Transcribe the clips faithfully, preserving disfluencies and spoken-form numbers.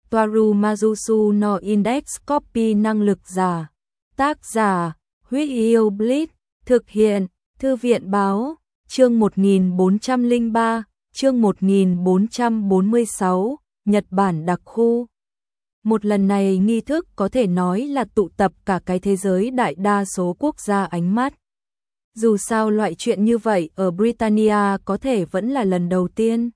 Toaru Majusu no Index Copy năng lực giả. Tác giả, Huyết Yêu Blitz, thực hiện, Thư viện Báo, chương một nghìn bốn trăm lẻ ba, chương một nghìn bốn trăm bốn mươi sáu, Nhật Bản đặc khu. Một lần này nghi thức có thể nói là tụ tập cả cái thế giới đại đa số quốc gia ánh mắt. Dù sao loại chuyện như vậy ở Britannia có thể vẫn là lần đầu tiên.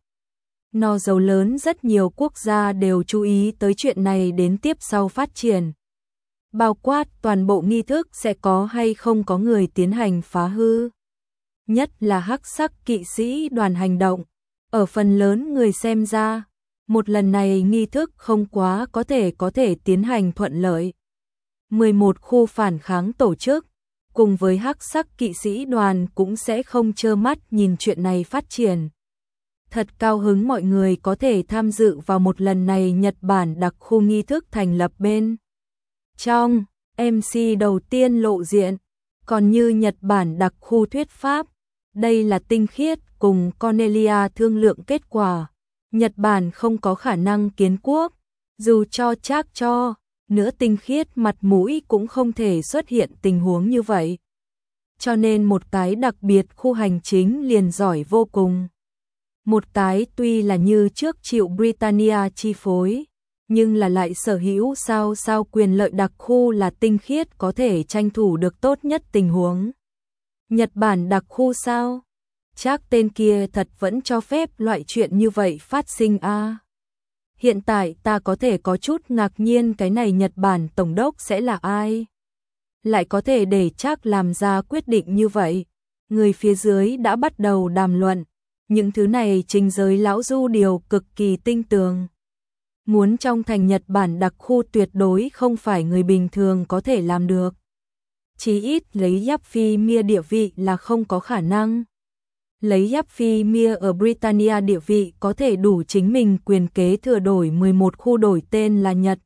Nó giàu lớn rất nhiều quốc gia đều chú ý tới chuyện này đến tiếp sau phát triển. Bao quát toàn bộ nghi thức sẽ có hay không có người tiến hành phá hư. Nhất là hắc sắc kỵ sĩ đoàn hành động. Ở phần lớn người xem ra, một lần này nghi thức không quá có thể có thể tiến hành thuận lợi. mười một khu phản kháng tổ chức, cùng với hắc sắc kỵ sĩ đoàn cũng sẽ không trơ mắt nhìn chuyện này phát triển. Thật cao hứng mọi người có thể tham dự vào một lần này Nhật Bản đặc khu nghi thức thành lập bên trong. em xê đầu tiên lộ diện, còn như Nhật Bản đặc khu thuyết pháp, đây là tinh khiết cùng Cornelia thương lượng kết quả. Nhật Bản không có khả năng kiến quốc, dù cho chắc cho, nữa tinh khiết mặt mũi cũng không thể xuất hiện tình huống như vậy. Cho nên một cái đặc biệt khu hành chính liền giỏi vô cùng. Một cái tuy là như trước chịu Britannia chi phối, nhưng là lại sở hữu sao sao quyền lợi đặc khu là tinh khiết có thể tranh thủ được tốt nhất tình huống. Nhật Bản đặc khu sao? Chắc tên kia thật vẫn cho phép loại chuyện như vậy phát sinh a. À? Hiện tại ta có thể có chút ngạc nhiên cái này Nhật Bản tổng đốc sẽ là ai? Lại có thể để chắc làm ra quyết định như vậy. Người phía dưới đã bắt đầu đàm luận. Những thứ này trình giới lão du điều cực kỳ tinh tường. Muốn trong thành Nhật Bản đặc khu tuyệt đối không phải người bình thường có thể làm được. Chí ít lấy Giáp Phi Mia địa vị là không có khả năng. Lấy Giáp Phi Mia ở Britannia địa vị có thể đủ chính mình quyền kế thừa đổi mười một khu đổi tên là Nhật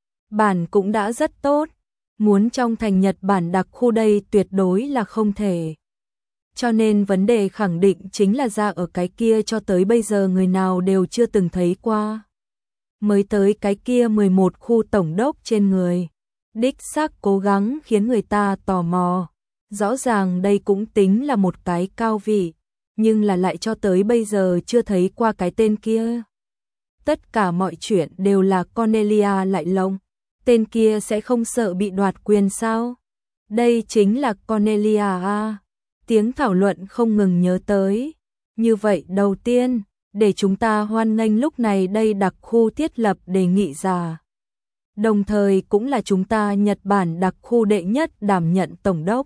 Bản cũng đã rất tốt. Muốn trong thành Nhật Bản đặc khu đây tuyệt đối là không thể. Cho nên vấn đề khẳng định chính là ra ở cái kia cho tới bây giờ người nào đều chưa từng thấy qua. Mới tới cái kia mười một khu tổng đốc trên người. Đích xác cố gắng khiến người ta tò mò. Rõ ràng đây cũng tính là một cái cao vị, nhưng là lại cho tới bây giờ chưa thấy qua cái tên kia. Tất cả mọi chuyện đều là Cornelia lại lông. Tên kia sẽ không sợ bị đoạt quyền sao? Đây chính là Cornelia à? Tiếng thảo luận không ngừng nhớ tới. Như vậy đầu tiên, để chúng ta hoan nghênh lúc này đây đặc khu thiết lập đề nghị giả. Đồng thời cũng là chúng ta Nhật Bản đặc khu đệ nhất đảm nhận tổng đốc.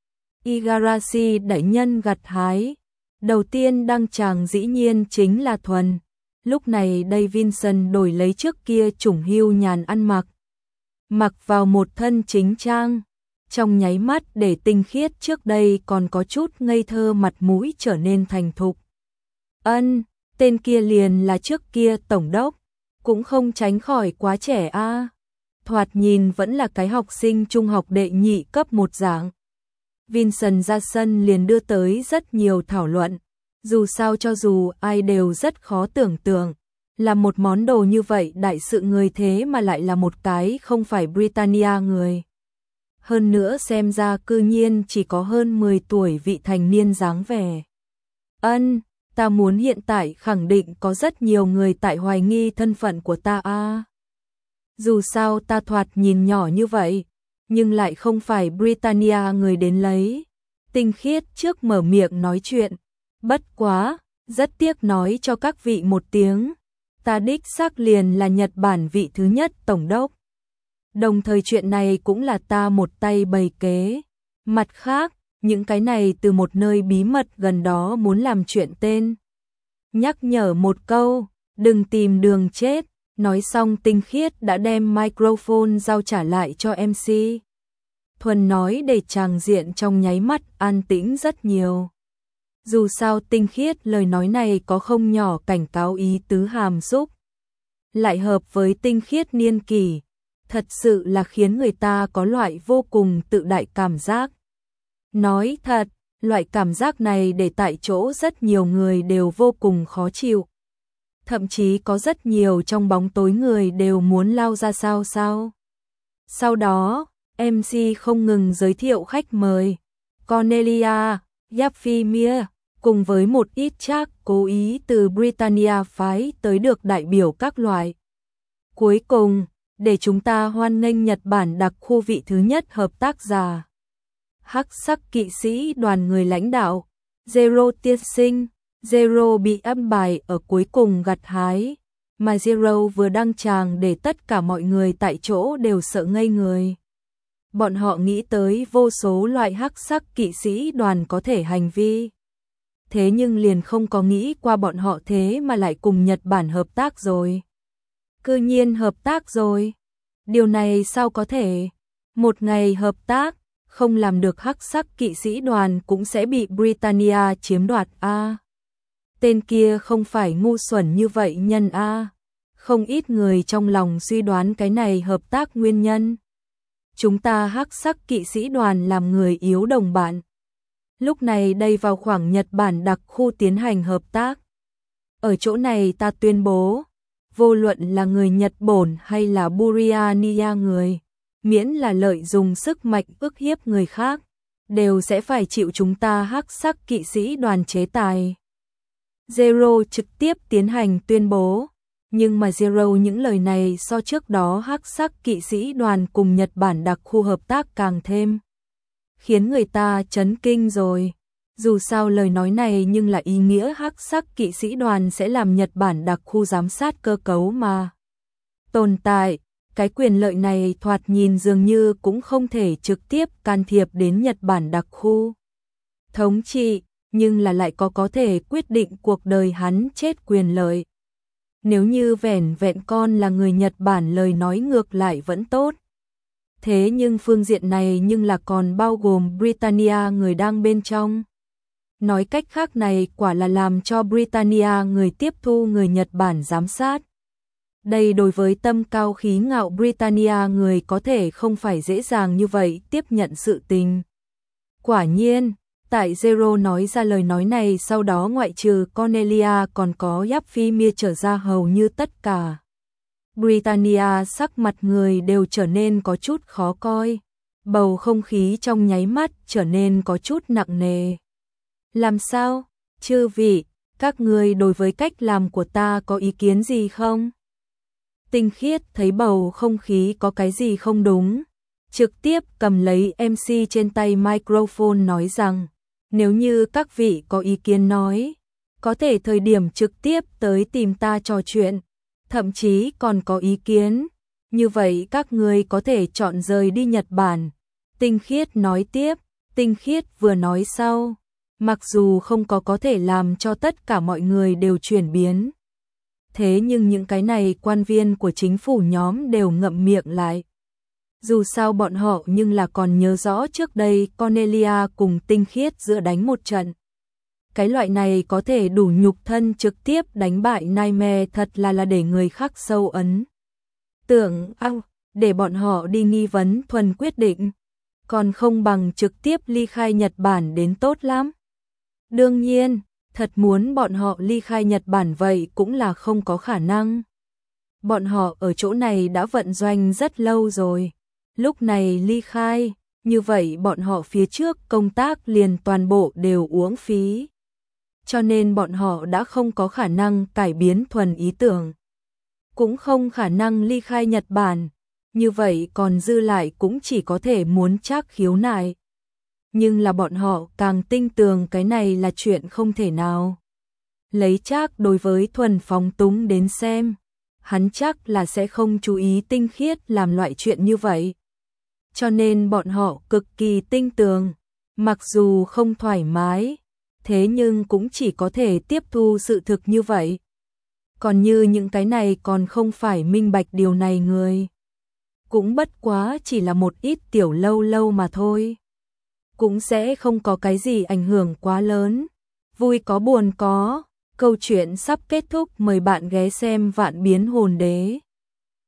Igarashi đại nhân gặt hái. Đầu tiên đăng tràng dĩ nhiên chính là Thuần. Lúc này đây Vincent đổi lấy trước kia chủng hưu nhàn ăn mặc. Mặc vào một thân chính trang. Trong nháy mắt để tinh khiết trước đây còn có chút ngây thơ mặt mũi trở nên thành thục. Ân, tên kia liền là trước kia tổng đốc, cũng không tránh khỏi quá trẻ a. À. Thoạt nhìn vẫn là cái học sinh trung học đệ nhị cấp một dạng. Vincent ra sân liền đưa tới rất nhiều thảo luận. Dù sao cho dù ai đều rất khó tưởng tượng, là một món đồ như vậy đại sự người thế mà lại là một cái không phải Britannia người. Hơn nữa xem ra cư nhiên chỉ có hơn mười tuổi vị thành niên dáng vẻ. Ân, ta muốn hiện tại khẳng định có rất nhiều người tại hoài nghi thân phận của ta a. À. Dù sao ta thoạt nhìn nhỏ như vậy, nhưng lại không phải Britannia người đến lấy. Tinh khiết trước mở miệng nói chuyện. Bất quá, rất tiếc nói cho các vị một tiếng. Ta đích xác liền là Nhật Bản vị thứ nhất tổng đốc. Đồng thời chuyện này cũng là ta một tay bày kế. Mặt khác, những cái này từ một nơi bí mật gần đó muốn làm chuyện tên. Nhắc nhở một câu, đừng tìm đường chết. Nói xong tinh khiết đã đem microphone giao trả lại cho em xê. Thuần nói để tràng diện trong nháy mắt an tĩnh rất nhiều. Dù sao tinh khiết lời nói này có không nhỏ cảnh cáo ý tứ hàm xúc. Lại hợp với tinh khiết niên kỷ. Thật sự là khiến người ta có loại vô cùng tự đại cảm giác. Nói thật, loại cảm giác này để tại chỗ rất nhiều người đều vô cùng khó chịu. Thậm chí có rất nhiều trong bóng tối người đều muốn lao ra sao sao. Sau đó, em xê không ngừng giới thiệu khách mời, Cornelia, Yapphimia, cùng với một ít chắc cố ý từ Britannia phái tới được đại biểu các loại. Cuối cùng, để chúng ta hoan nghênh Nhật Bản đặc khu vị thứ nhất hợp tác giả. Hắc sắc kỵ sĩ đoàn người lãnh đạo, Zero tiên sinh, Zero bị âm bài ở cuối cùng gặt hái, mà Zero vừa đăng tràng để tất cả mọi người tại chỗ đều sợ ngây người. Bọn họ nghĩ tới vô số loại hắc sắc kỵ sĩ đoàn có thể hành vi. Thế nhưng liền không có nghĩ qua bọn họ thế mà lại cùng Nhật Bản hợp tác rồi. Cư nhiên hợp tác rồi. Điều này sao có thể? Một ngày hợp tác, không làm được hắc sắc kỵ sĩ đoàn cũng sẽ bị Britannia chiếm đoạt a. À, tên kia không phải ngu xuẩn như vậy nhân a. À, không ít người trong lòng suy đoán cái này hợp tác nguyên nhân. Chúng ta hắc sắc kỵ sĩ đoàn làm người yếu đồng bạn. Lúc này đây vào khoảng Nhật Bản đặc khu tiến hành hợp tác. Ở chỗ này ta tuyên bố, vô luận là người Nhật Bổn hay là Britannia người, miễn là lợi dụng sức mạnh ức hiếp người khác, đều sẽ phải chịu chúng ta hắc sắc kỵ sĩ đoàn chế tài. Zero trực tiếp tiến hành tuyên bố, nhưng mà Zero những lời này so trước đó hắc sắc kỵ sĩ đoàn cùng Nhật Bản đặc khu hợp tác càng thêm khiến người ta chấn kinh rồi. Dù sao lời nói này nhưng là ý nghĩa hắc sắc kỵ sĩ đoàn sẽ làm Nhật Bản đặc khu giám sát cơ cấu mà tồn tại. Cái quyền lợi này thoạt nhìn dường như cũng không thể trực tiếp can thiệp đến Nhật Bản đặc khu thống trị, nhưng là lại có có thể quyết định cuộc đời hắn chết quyền lợi. Nếu như vẻn vẹn con là người Nhật Bản lời nói ngược lại vẫn tốt. Thế nhưng phương diện này nhưng là còn bao gồm Britannia người đang bên trong. Nói cách khác này quả là làm cho Britannia người tiếp thu người Nhật Bản giám sát. Đây đối với tâm cao khí ngạo Britannia người có thể không phải dễ dàng như vậy tiếp nhận sự tình. Quả nhiên, tại Zero nói ra lời nói này sau đó ngoại trừ Cornelia còn có Yapphimia trở ra hầu như tất cả. Britannia sắc mặt người đều trở nên có chút khó coi. Bầu không khí trong nháy mắt trở nên có chút nặng nề. Làm sao? Chư vị, các người đối với cách làm của ta có ý kiến gì không? Tinh Khiết thấy bầu không khí có cái gì không đúng, trực tiếp cầm lấy em xê trên tay microphone nói rằng, nếu như các vị có ý kiến nói, có thể thời điểm trực tiếp tới tìm ta trò chuyện, thậm chí còn có ý kiến, như vậy các người có thể chọn rời đi Nhật Bản. Tinh Khiết nói tiếp, Tinh Khiết vừa nói sau, mặc dù không có có thể làm cho tất cả mọi người đều chuyển biến. Thế nhưng những cái này quan viên của chính phủ nhóm đều ngậm miệng lại. Dù sao bọn họ nhưng là còn nhớ rõ trước đây Cornelia cùng Tinh Khiết giữa đánh một trận. Cái loại này có thể đủ nhục thân trực tiếp đánh bại Nightmare thật là là để người khác sâu ấn. Tưởng ao, để bọn họ đi nghi vấn thuần quyết định. Còn không bằng trực tiếp ly khai Nhật Bản đến tốt lắm. Đương nhiên, thật muốn bọn họ ly khai Nhật Bản vậy cũng là không có khả năng. Bọn họ ở chỗ này đã vận doanh rất lâu rồi. Lúc này ly khai, như vậy bọn họ phía trước công tác liền toàn bộ đều uổng phí. Cho nên bọn họ đã không có khả năng cải biến thuần ý tưởng. Cũng không khả năng ly khai Nhật Bản. Như vậy còn dư lại cũng chỉ có thể muốn Trác khiếu nại. Nhưng là bọn họ càng tin tưởng cái này là chuyện không thể nào. Lấy Trác đối với thuần phóng túng đến xem, hắn chắc là sẽ không chú ý Tinh Khiết làm loại chuyện như vậy. Cho nên bọn họ cực kỳ tin tưởng, mặc dù không thoải mái, thế nhưng cũng chỉ có thể tiếp thu sự thực như vậy. Còn như những cái này còn không phải minh bạch điều này người. Cũng bất quá chỉ là một ít tiểu lâu lâu mà thôi. Cũng sẽ không có cái gì ảnh hưởng quá lớn. Vui có buồn có, câu chuyện sắp kết thúc, mời bạn ghé xem Vạn Biến Hồn Đế.